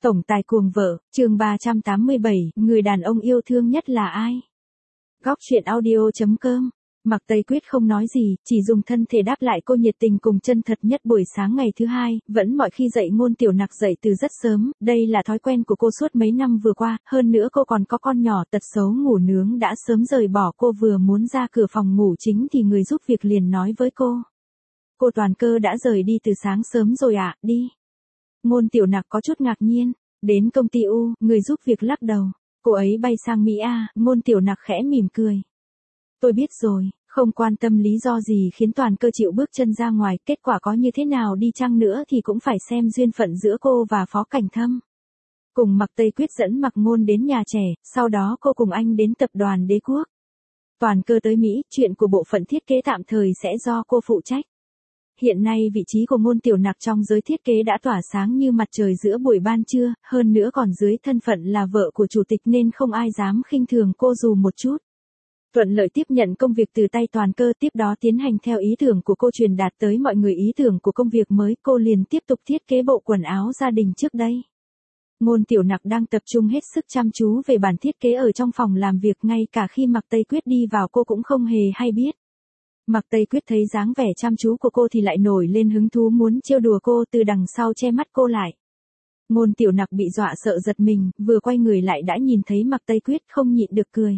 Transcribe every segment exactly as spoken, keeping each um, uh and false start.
Tổng tài cuồng vợ, chương ba trăm tám mươi bảy, người đàn ông yêu thương nhất là ai? Góc truyện audio chấm com. Mạc Tây Quyết không nói gì, chỉ dùng thân thể đáp lại cô nhiệt tình cùng chân thật nhất. Buổi sáng ngày thứ hai, vẫn mọi khi dậy Ngôn Tiểu Nặc dậy từ rất sớm, đây là thói quen của cô suốt mấy năm vừa qua, hơn nữa cô còn có con nhỏ tật xấu ngủ nướng đã sớm rời bỏ cô. Vừa muốn ra cửa phòng ngủ chính thì người giúp việc liền nói với cô. Cô Toàn Cơ đã rời đi từ sáng sớm rồi ạ, à, đi. Ngôn Tiểu Nặc có chút ngạc nhiên, đến công ty U, người giúp việc lắc đầu, cô ấy bay sang Mỹ à, Ngôn Tiểu Nặc khẽ mỉm cười. Tôi biết rồi, không quan tâm lý do gì khiến Toàn Cơ chịu bước chân ra ngoài, kết quả có như thế nào đi chăng nữa thì cũng phải xem duyên phận giữa cô và Phó Cảnh Thâm. Cùng Mạc Tây Quyết dẫn Mạc Ngôn đến nhà trẻ, sau đó cô cùng anh đến tập đoàn Đế Quốc. Toàn Cơ tới Mỹ, chuyện của bộ phận thiết kế tạm thời sẽ do cô phụ trách. Hiện nay vị trí của Ngôn Tiểu Nặc trong giới thiết kế đã tỏa sáng như mặt trời giữa buổi ban trưa, hơn nữa còn dưới thân phận là vợ của chủ tịch nên không ai dám khinh thường cô dù một chút. Thuận lợi tiếp nhận công việc từ tay Toàn Cơ, tiếp đó tiến hành theo ý tưởng của cô truyền đạt tới mọi người ý tưởng của công việc mới, cô liền tiếp tục thiết kế bộ quần áo gia đình trước đây. Ngôn Tiểu Nặc đang tập trung hết sức chăm chú về bản thiết kế ở trong phòng làm việc, ngay cả khi Mạc Tây Quyết đi vào cô cũng không hề hay biết. Mạc Tây Quyết thấy dáng vẻ chăm chú của cô thì lại nổi lên hứng thú muốn trêu đùa cô, từ đằng sau che mắt cô lại. Ngôn Tiểu Nặc bị dọa sợ giật mình, vừa quay người lại đã nhìn thấy Mạc Tây Quyết, không nhịn được cười.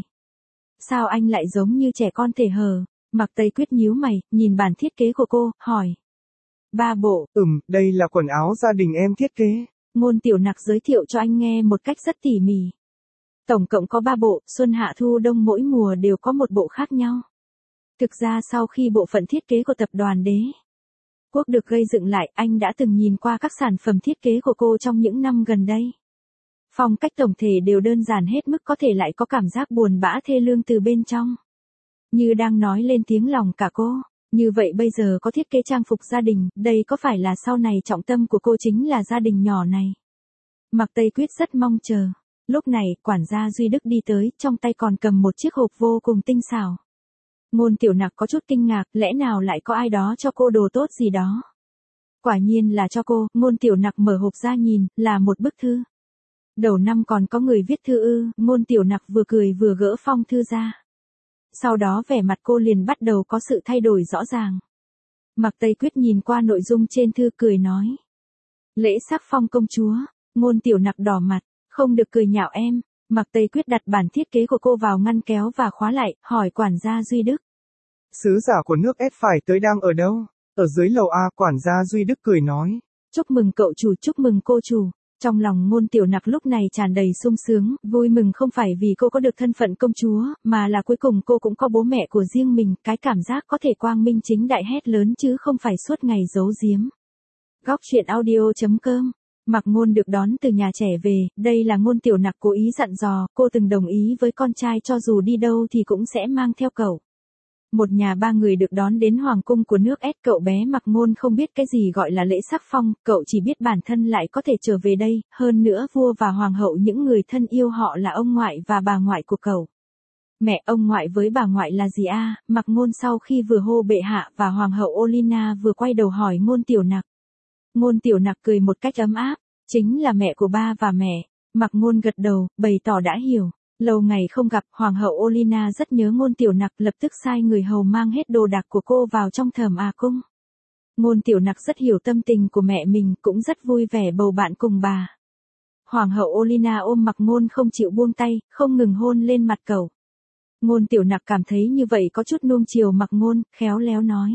Sao anh lại giống như trẻ con thể hờ? Mạc Tây Quyết nhíu mày, nhìn bản thiết kế của cô, hỏi. Ba bộ. Ừm, đây là quần áo gia đình em thiết kế. Ngôn Tiểu Nặc giới thiệu cho anh nghe một cách rất tỉ mỉ. Tổng cộng có ba bộ, xuân hạ thu đông mỗi mùa đều có một bộ khác nhau. Thực ra sau khi bộ phận thiết kế của tập đoàn Đế Quốc được gây dựng lại, anh đã từng nhìn qua các sản phẩm thiết kế của cô trong những năm gần đây. Phong cách tổng thể đều đơn giản hết mức có thể lại có cảm giác buồn bã thê lương từ bên trong. Như đang nói lên tiếng lòng cả cô. Như vậy bây giờ có thiết kế trang phục gia đình, đây có phải là sau này trọng tâm của cô chính là gia đình nhỏ này? Mạc Tây Quyết rất mong chờ. Lúc này, quản gia Duy Đức đi tới, trong tay còn cầm một chiếc hộp vô cùng tinh xảo. Ngôn Tiểu Nặc có chút kinh ngạc, lẽ nào lại có ai đó cho cô đồ tốt gì đó? Quả nhiên là cho cô. Ngôn Tiểu Nặc mở hộp ra nhìn, là một bức thư. Đầu năm còn có người viết thư ư? Ngôn Tiểu Nặc vừa cười vừa gỡ phong thư ra. Sau đó vẻ mặt cô liền bắt đầu có sự thay đổi rõ ràng. Mạc Tây Quyết nhìn qua nội dung trên thư cười nói. Lễ sắc phong công chúa. Ngôn Tiểu Nặc đỏ mặt, không được cười nhạo em. Mạc Tây Quyết đặt bản thiết kế của cô vào ngăn kéo và khóa lại, hỏi quản gia Duy Đức. Sứ giả của nước S phải tới đang ở đâu? Ở dưới lầu A, quản gia Duy Đức cười nói. Chúc mừng cậu chủ, chúc mừng cô chủ. Trong lòng Ngôn Tiểu Nặc lúc này tràn đầy sung sướng, vui mừng không phải vì cô có được thân phận công chúa, mà là cuối cùng cô cũng có bố mẹ của riêng mình, cái cảm giác có thể quang minh chính đại hét lớn chứ không phải suốt ngày giấu giếm. Góc truyện audio chấm com. Mạc Ngôn được đón từ nhà trẻ về, đây là Ngôn Tiểu Nặc cố ý dặn dò, cô từng đồng ý với con trai cho dù đi đâu thì cũng sẽ mang theo cậu. Một nhà ba người được đón đến hoàng cung của nước S, cậu bé Mạc Ngôn không biết cái gì gọi là lễ sắc phong, cậu chỉ biết bản thân lại có thể trở về đây, hơn nữa vua và hoàng hậu những người thân yêu họ là ông ngoại và bà ngoại của cậu. Mẹ, ông ngoại với bà ngoại là gì a? À? Mạc Ngôn sau khi vừa hô bệ hạ và hoàng hậu Olina vừa quay đầu hỏi Ngôn Tiểu Nặc. Ngôn Tiểu Nặc cười một cách ấm áp, chính là mẹ của ba và mẹ. Mạc Ngôn gật đầu, bày tỏ đã hiểu. Lâu ngày không gặp, hoàng hậu Olina rất nhớ Ngôn Tiểu Nặc, lập tức sai người hầu mang hết đồ đạc của cô vào trong Thẩm A cung. Ngôn Tiểu Nặc rất hiểu tâm tình của mẹ mình, cũng rất vui vẻ bầu bạn cùng bà. Hoàng hậu Olina ôm Mạc Ngôn không chịu buông tay, không ngừng hôn lên mặt cậu. Ngôn Tiểu Nặc cảm thấy như vậy có chút nuông chiều Mạc Ngôn, khéo léo nói.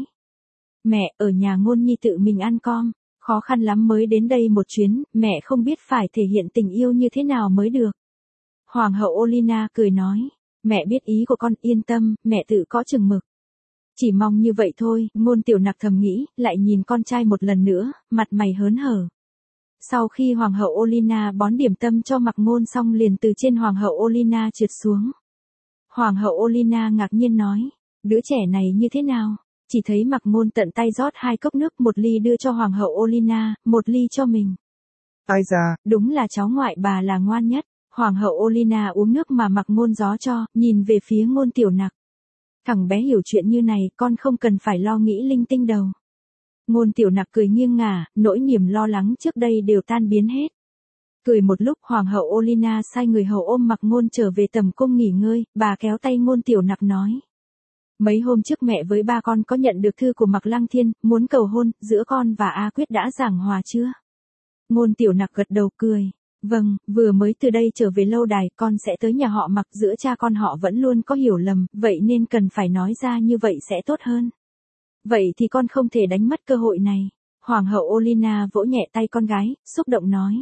Mẹ, ở nhà Ngôn nhi tự mình ăn com, khó khăn lắm mới đến đây một chuyến, mẹ không biết phải thể hiện tình yêu như thế nào mới được. Hoàng hậu Olina cười nói, mẹ biết ý của con, yên tâm, mẹ tự có chừng mực. Chỉ mong như vậy thôi, Ngôn Tiểu Nặc thầm nghĩ, lại nhìn con trai một lần nữa, mặt mày hớn hở. Sau khi Hoàng hậu Olina bón điểm tâm cho Mạc Ngôn xong liền từ trên Hoàng hậu Olina trượt xuống. Hoàng hậu Olina ngạc nhiên nói, đứa trẻ này như thế nào? Chỉ thấy Mạc Ngôn tận tay rót hai cốc nước, một ly đưa cho Hoàng hậu Olina, một ly cho mình. Ai da, đúng là cháu ngoại bà là ngoan nhất. Hoàng hậu Olina uống nước mà Mạc Ngôn gió cho, nhìn về phía Ngôn Tiểu Nặc. Thằng bé hiểu chuyện như này, con không cần phải lo nghĩ linh tinh đâu. Ngôn Tiểu Nặc cười nghiêng ngả, nỗi niềm lo lắng trước đây đều tan biến hết. Cười một lúc Hoàng hậu Olina sai người hầu ôm Mạc Ngôn trở về tầm cung nghỉ ngơi, bà kéo tay Ngôn Tiểu Nặc nói. Mấy hôm trước mẹ với ba con có nhận được thư của Mạc Lăng Thiên, muốn cầu hôn, giữa con và A Quyết đã giảng hòa chưa? Ngôn Tiểu Nặc gật đầu cười. Vâng, vừa mới từ đây trở về lâu đài, con sẽ tới nhà họ Mạc, giữa cha con họ vẫn luôn có hiểu lầm, vậy nên cần phải nói ra như vậy sẽ tốt hơn. Vậy thì con không thể đánh mất cơ hội này. Hoàng hậu Olina vỗ nhẹ tay con gái, xúc động nói.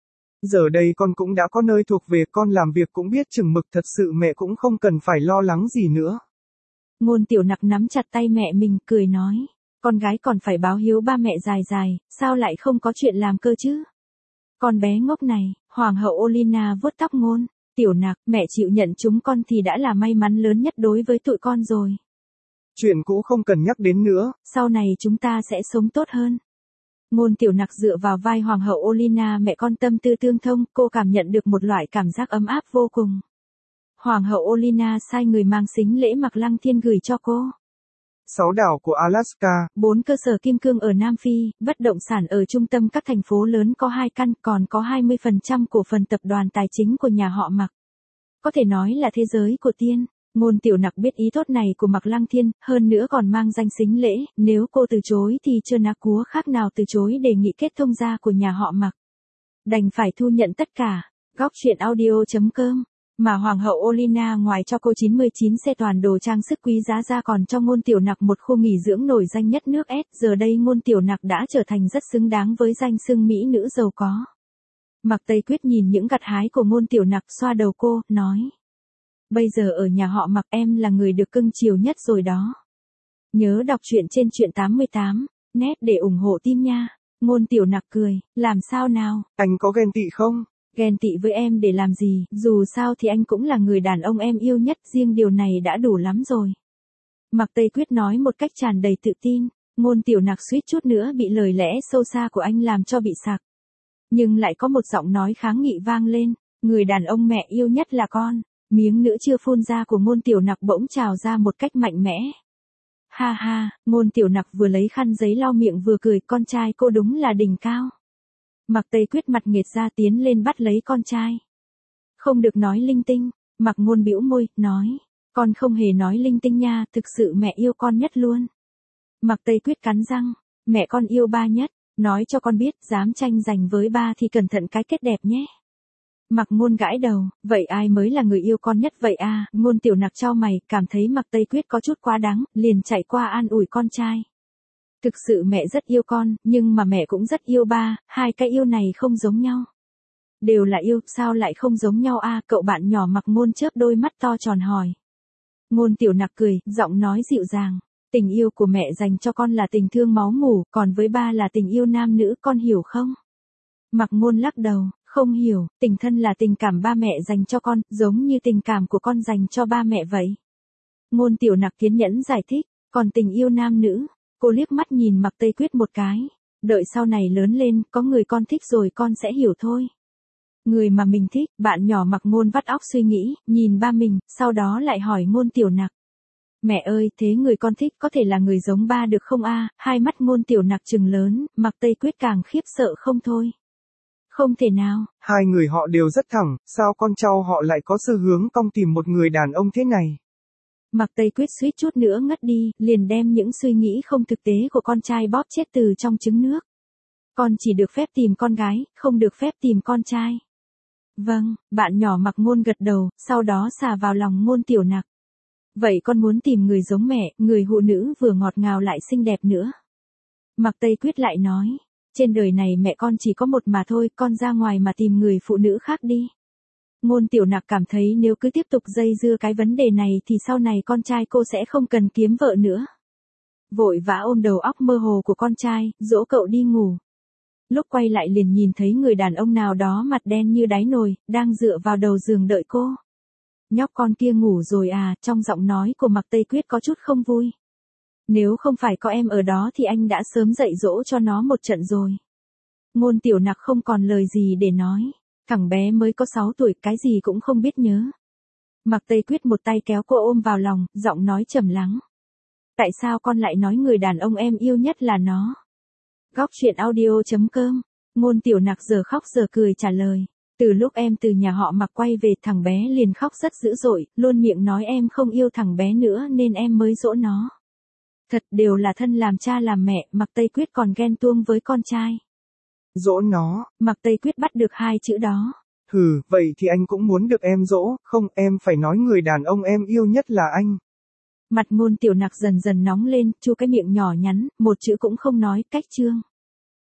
Giờ đây con cũng đã có nơi thuộc về, con làm việc cũng biết chừng mực, thật sự mẹ cũng không cần phải lo lắng gì nữa. Ngôn Tiểu Nặc nắm chặt tay mẹ mình, cười nói. Con gái còn phải báo hiếu ba mẹ dài dài, sao lại không có chuyện làm cơ chứ? Con bé ngốc này, Hoàng hậu Olina vuốt tóc Ngôn Tiểu Nặc, mẹ chịu nhận chúng con thì đã là may mắn lớn nhất đối với tụi con rồi. Chuyện cũ không cần nhắc đến nữa. Sau này chúng ta sẽ sống tốt hơn. Ngôn Tiểu Nặc dựa vào vai Hoàng hậu Olina, mẹ con tâm tư tương thông, cô cảm nhận được một loại cảm giác ấm áp vô cùng. Hoàng hậu Olina sai người mang sính lễ Mạc Lăng Thiên gửi cho cô. Sáu đảo của Alaska, bốn cơ sở kim cương ở Nam Phi, bất động sản ở trung tâm các thành phố lớn có hai căn, còn có hai mươi phần trăm cổ phần tập đoàn tài chính của nhà họ Mạc. Có thể nói là thế giới của tiên. Ngôn Tiểu Nặc biết ý tốt này của Mạc Lăng Thiên, hơn nữa còn mang danh sính lễ, nếu cô từ chối thì chưa ná cúa khác nào từ chối đề nghị kết thông gia của nhà họ Mạc. Đành phải thu nhận tất cả. Góc truyện audio chấm com. Mà Hoàng hậu Olina ngoài cho cô chín mươi chín xe toàn đồ trang sức quý giá ra còn cho Ngôn Tiểu Nặc một khu nghỉ dưỡng nổi danh nhất nước S. Giờ đây Ngôn Tiểu Nặc đã trở thành rất xứng đáng với danh xưng mỹ nữ giàu có. Mạc Tây Quyết nhìn những gặt hái của Ngôn Tiểu Nặc, xoa đầu cô, nói. Bây giờ ở nhà họ Mạc em là người được cưng chiều nhất rồi đó. Nhớ đọc truyện trên truyện tám mươi tám, net để ủng hộ team nha. Ngôn Tiểu Nặc cười, làm sao nào? Anh có ghen tị không? Ghen tị với em để làm gì, dù sao thì anh cũng là người đàn ông em yêu nhất, riêng điều này đã đủ lắm rồi. Mạc Tây Quyết nói một cách tràn đầy tự tin, Ngôn Tiểu Nặc suýt chút nữa bị lời lẽ sâu xa của anh làm cho bị sặc. Nhưng lại có một giọng nói kháng nghị vang lên, người đàn ông mẹ yêu nhất là con. Miếng nữa chưa phun ra của Ngôn Tiểu Nặc bỗng trào ra một cách mạnh mẽ. Ha ha, Ngôn Tiểu Nặc vừa lấy khăn giấy lau miệng vừa cười, con trai cô đúng là đỉnh cao. Mạc Tây Quyết mặt nghệt ra tiến lên bắt lấy con trai. Không được nói linh tinh, Mạc Ngôn bĩu môi, nói. Con không hề nói linh tinh nha, thực sự mẹ yêu con nhất luôn. Mạc Tây Quyết cắn răng, mẹ con yêu ba nhất, nói cho con biết, dám tranh giành với ba thì cẩn thận cái kết đẹp nhé. Mạc Ngôn gãi đầu, vậy ai mới là người yêu con nhất vậy à? Ngôn Tiểu Nặc chau mày, cảm thấy Mạc Tây Quyết có chút quá đáng, liền chạy qua an ủi con trai. Thực sự mẹ rất yêu con, nhưng mà mẹ cũng rất yêu ba, hai cái yêu này không giống nhau. Đều là yêu, sao lại không giống nhau a? À, cậu bạn nhỏ Mạc Ngôn chớp đôi mắt to tròn hỏi. Ngôn Tiểu Nặc cười, giọng nói dịu dàng. Tình yêu của mẹ dành cho con là tình thương máu mủ, còn với ba là tình yêu nam nữ, con hiểu không? Mạc Ngôn lắc đầu. Không hiểu, tình thân là tình cảm ba mẹ dành cho con, giống như tình cảm của con dành cho ba mẹ vậy. Ngôn Tiểu Nặc kiên nhẫn giải thích, còn tình yêu nam nữ, cô liếc mắt nhìn Mạc Tây Quyết một cái. Đợi sau này lớn lên, có người con thích rồi con sẽ hiểu thôi. Người mà mình thích, bạn nhỏ Mạc Ngôn vắt óc suy nghĩ, nhìn ba mình, sau đó lại hỏi Ngôn Tiểu Nặc. Mẹ ơi, thế người con thích có thể là người giống ba được không a? Hai mắt Ngôn Tiểu Nặc trừng lớn, Mạc Tây Quyết càng khiếp sợ không thôi. Không thể nào. Hai người họ đều rất thẳng, sao con cháu họ lại có xu hướng cong tìm một người đàn ông thế này? Mạc Tây Quyết suýt chút nữa ngất đi, liền đem những suy nghĩ không thực tế của con trai bóp chết từ trong trứng nước. Con chỉ được phép tìm con gái, không được phép tìm con trai. Vâng, bạn nhỏ Mạc Ngôn gật đầu, sau đó xà vào lòng Ngôn Tiểu Nặc. Vậy con muốn tìm người giống mẹ, người phụ nữ vừa ngọt ngào lại xinh đẹp nữa. Mạc Tây Quyết lại nói. Trên đời này mẹ con chỉ có một mà thôi, con ra ngoài mà tìm người phụ nữ khác đi. Ngôn Tiểu Nặc cảm thấy nếu cứ tiếp tục dây dưa cái vấn đề này thì sau này con trai cô sẽ không cần kiếm vợ nữa. Vội vã ôm đầu óc mơ hồ của con trai, dỗ cậu đi ngủ. Lúc quay lại liền nhìn thấy người đàn ông nào đó mặt đen như đáy nồi, đang dựa vào đầu giường đợi cô. Nhóc con kia ngủ rồi à? Trong giọng nói của Mạc Tây Quyết có chút không vui. Nếu không phải có em ở đó thì anh đã sớm dạy dỗ cho nó một trận rồi. Ngôn Tiểu Nặc không còn lời gì để nói. Thằng bé mới có sáu tuổi, cái gì cũng không biết nhớ. Mạc Tây Quyết một tay kéo cô ôm vào lòng, giọng nói trầm lắng. Tại sao con lại nói người đàn ông em yêu nhất là nó? Góc truyện audio chấm com. Ngôn Tiểu Nặc giờ khóc giờ cười trả lời. Từ lúc em từ nhà họ Mạc quay về thằng bé liền khóc rất dữ dội, luôn miệng nói em không yêu thằng bé nữa nên em mới dỗ nó. Thật đều là thân làm cha làm mẹ, Mạc Tây Quyết còn ghen tuông với con trai. Dỗ nó. Mạc Tây Quyết bắt được hai chữ đó. Hừ, vậy thì anh cũng muốn được em dỗ, không em phải nói người đàn ông em yêu nhất là anh. Mặt Ngôn Tiểu Nặc dần dần nóng lên, chu cái miệng nhỏ nhắn, một chữ cũng không nói, cách trương.